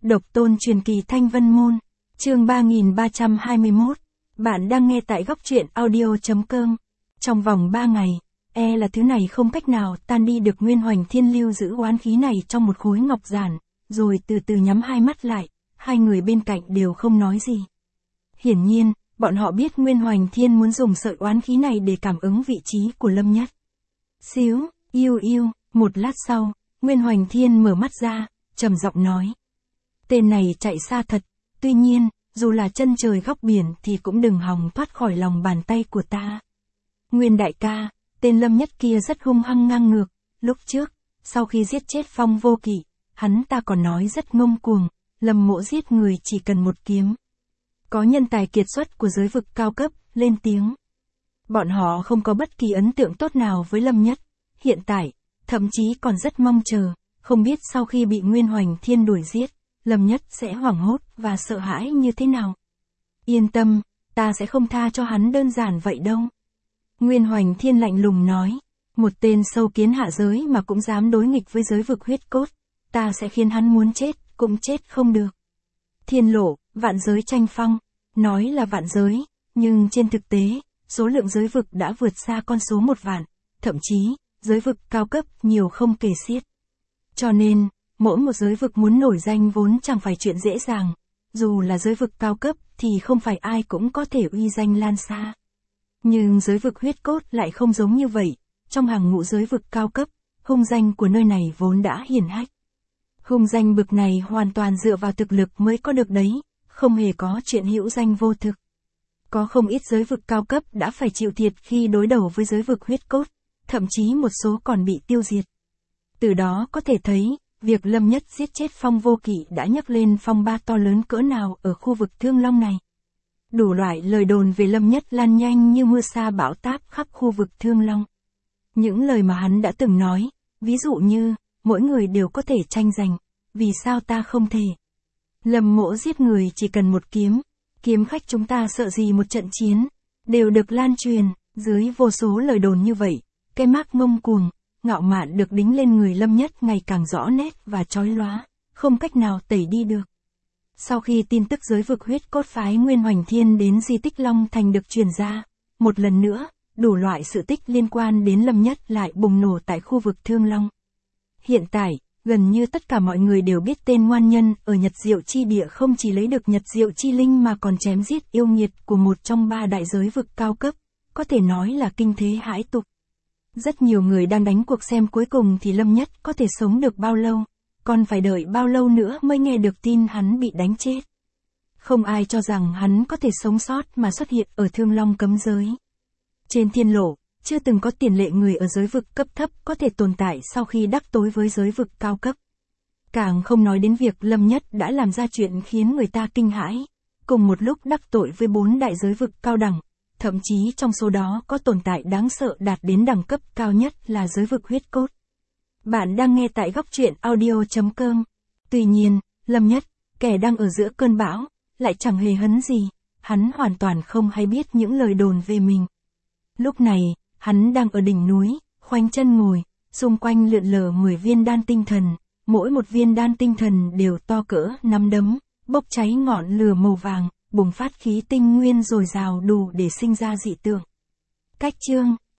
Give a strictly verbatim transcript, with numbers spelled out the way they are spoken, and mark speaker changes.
Speaker 1: Độc tôn truyền kỳ Thanh Vân Môn, chương ba nghìn ba trăm hai mươi mốt. Bạn đang nghe tại góc truyện audio.com. Trong vòng ba ngày, e là thứ này không cách nào tan đi được. Nguyên Hoành Thiên lưu giữ oán khí này trong một khối ngọc giản, rồi từ từ nhắm hai mắt lại, hai người bên cạnh đều không nói gì. Hiển nhiên, bọn họ biết Nguyên Hoành Thiên muốn dùng sợi oán khí này để cảm ứng vị trí của Lâm Nhất. Xíu, yêu yêu, một lát sau, Nguyên Hoành Thiên mở mắt ra, trầm giọng nói. Tên này chạy xa thật, tuy nhiên, dù là chân trời góc biển thì cũng đừng hòng thoát khỏi lòng bàn tay của ta. Nguyên đại ca, tên Lâm Nhất kia rất hung hăng ngang ngược, lúc trước, sau khi giết chết Phong Vô Kỵ, hắn ta còn nói rất ngông cuồng, Lâm mỗ giết người chỉ cần một kiếm. Có nhân tài kiệt xuất của giới vực cao cấp, lên tiếng. Bọn họ không có bất kỳ ấn tượng tốt nào với Lâm Nhất, hiện tại, thậm chí còn rất mong chờ, không biết sau khi bị Nguyên Hoành Thiên đuổi giết, Lâm Nhất sẽ hoảng hốt và sợ hãi như thế nào. Yên tâm, ta sẽ không tha cho hắn đơn giản vậy đâu. Nguyên Hoành Thiên lạnh lùng nói, một tên sâu kiến hạ giới mà cũng dám đối nghịch với giới vực huyết cốt, ta sẽ khiến hắn muốn chết, cũng chết không được. Thiên lộ, vạn giới tranh phong, nói là vạn giới, nhưng trên thực tế, số lượng giới vực đã vượt xa con số một vạn, thậm chí, giới vực cao cấp nhiều không kể xiết. Cho nên, mỗi một giới vực muốn nổi danh vốn chẳng phải chuyện dễ dàng, dù là giới vực cao cấp thì không phải ai cũng có thể uy danh lan xa. Nhưng giới vực huyết cốt lại không giống như vậy, trong hàng ngũ giới vực cao cấp, hung danh của nơi này vốn đã hiển hách. Hung danh bực này hoàn toàn dựa vào thực lực mới có được đấy, không hề có chuyện hữu danh vô thực. Có không ít giới vực cao cấp đã phải chịu thiệt khi đối đầu với giới vực huyết cốt, thậm chí một số còn bị tiêu diệt. Từ đó có thể thấy, việc Lâm Nhất giết chết Phong Vô Kỵ đã nhấc lên phong ba to lớn cỡ nào ở khu vực Thương Long này. Đủ loại lời đồn về Lâm Nhất lan nhanh như mưa sa bão táp khắp khu vực Thương Long. Những lời mà hắn đã từng nói, ví dụ như, mỗi người đều có thể tranh giành, vì sao ta không thể? Lâm mỗ giết người chỉ cần một kiếm, kiếm khách chúng ta sợ gì một trận chiến, đều được lan truyền, dưới vô số lời đồn như vậy, cái mác ngông cuồng, ngạo mạn được đính lên người Lâm Nhất ngày càng rõ nét và chói lóa, không cách nào tẩy đi được. Sau khi tin tức giới vực huyết cốt phái Nguyên Hoành Thiên đến di tích Long Thành được truyền ra, một lần nữa, đủ loại sự tích liên quan đến Lâm Nhất lại bùng nổ tại khu vực Thương Long. Hiện tại, gần như tất cả mọi người đều biết tên ngoan nhân ở Nhật Diệu Chi Địa không chỉ lấy được Nhật Diệu Chi Linh mà còn chém giết yêu nghiệt của một trong ba đại giới vực cao cấp, có thể nói là kinh thế hãi tục. Rất nhiều người đang đánh cuộc xem cuối cùng thì Lâm Nhất có thể sống được bao lâu, còn phải đợi bao lâu nữa mới nghe được tin hắn bị đánh chết. Không ai cho rằng hắn có thể sống sót mà xuất hiện ở Thương Long cấm giới. Trên thiên lộ, chưa từng có tiền lệ người ở giới vực cấp thấp có thể tồn tại sau khi đắc tối với giới vực cao cấp. Càng không nói đến việc Lâm Nhất đã làm ra chuyện khiến người ta kinh hãi, cùng một lúc đắc tội với bốn đại giới vực cao đẳng, thậm chí trong số đó có tồn tại đáng sợ đạt đến đẳng cấp cao nhất là giới vực huyết cốt. Bạn đang nghe tại góc truyện audio.com. Tuy nhiên, Lâm Nhất, kẻ đang ở giữa cơn bão, lại chẳng hề hấn gì, hắn hoàn toàn không hay biết những lời đồn về mình. Lúc này, hắn đang ở đỉnh núi, khoanh chân ngồi, xung quanh lượn lờ mười viên đan tinh thần, mỗi một viên đan tinh thần đều to cỡ nắm đấm, bốc cháy ngọn lửa màu vàng, bùng phát khí tinh nguyên dồi dào đủ để sinh ra dị tượng. Cách chương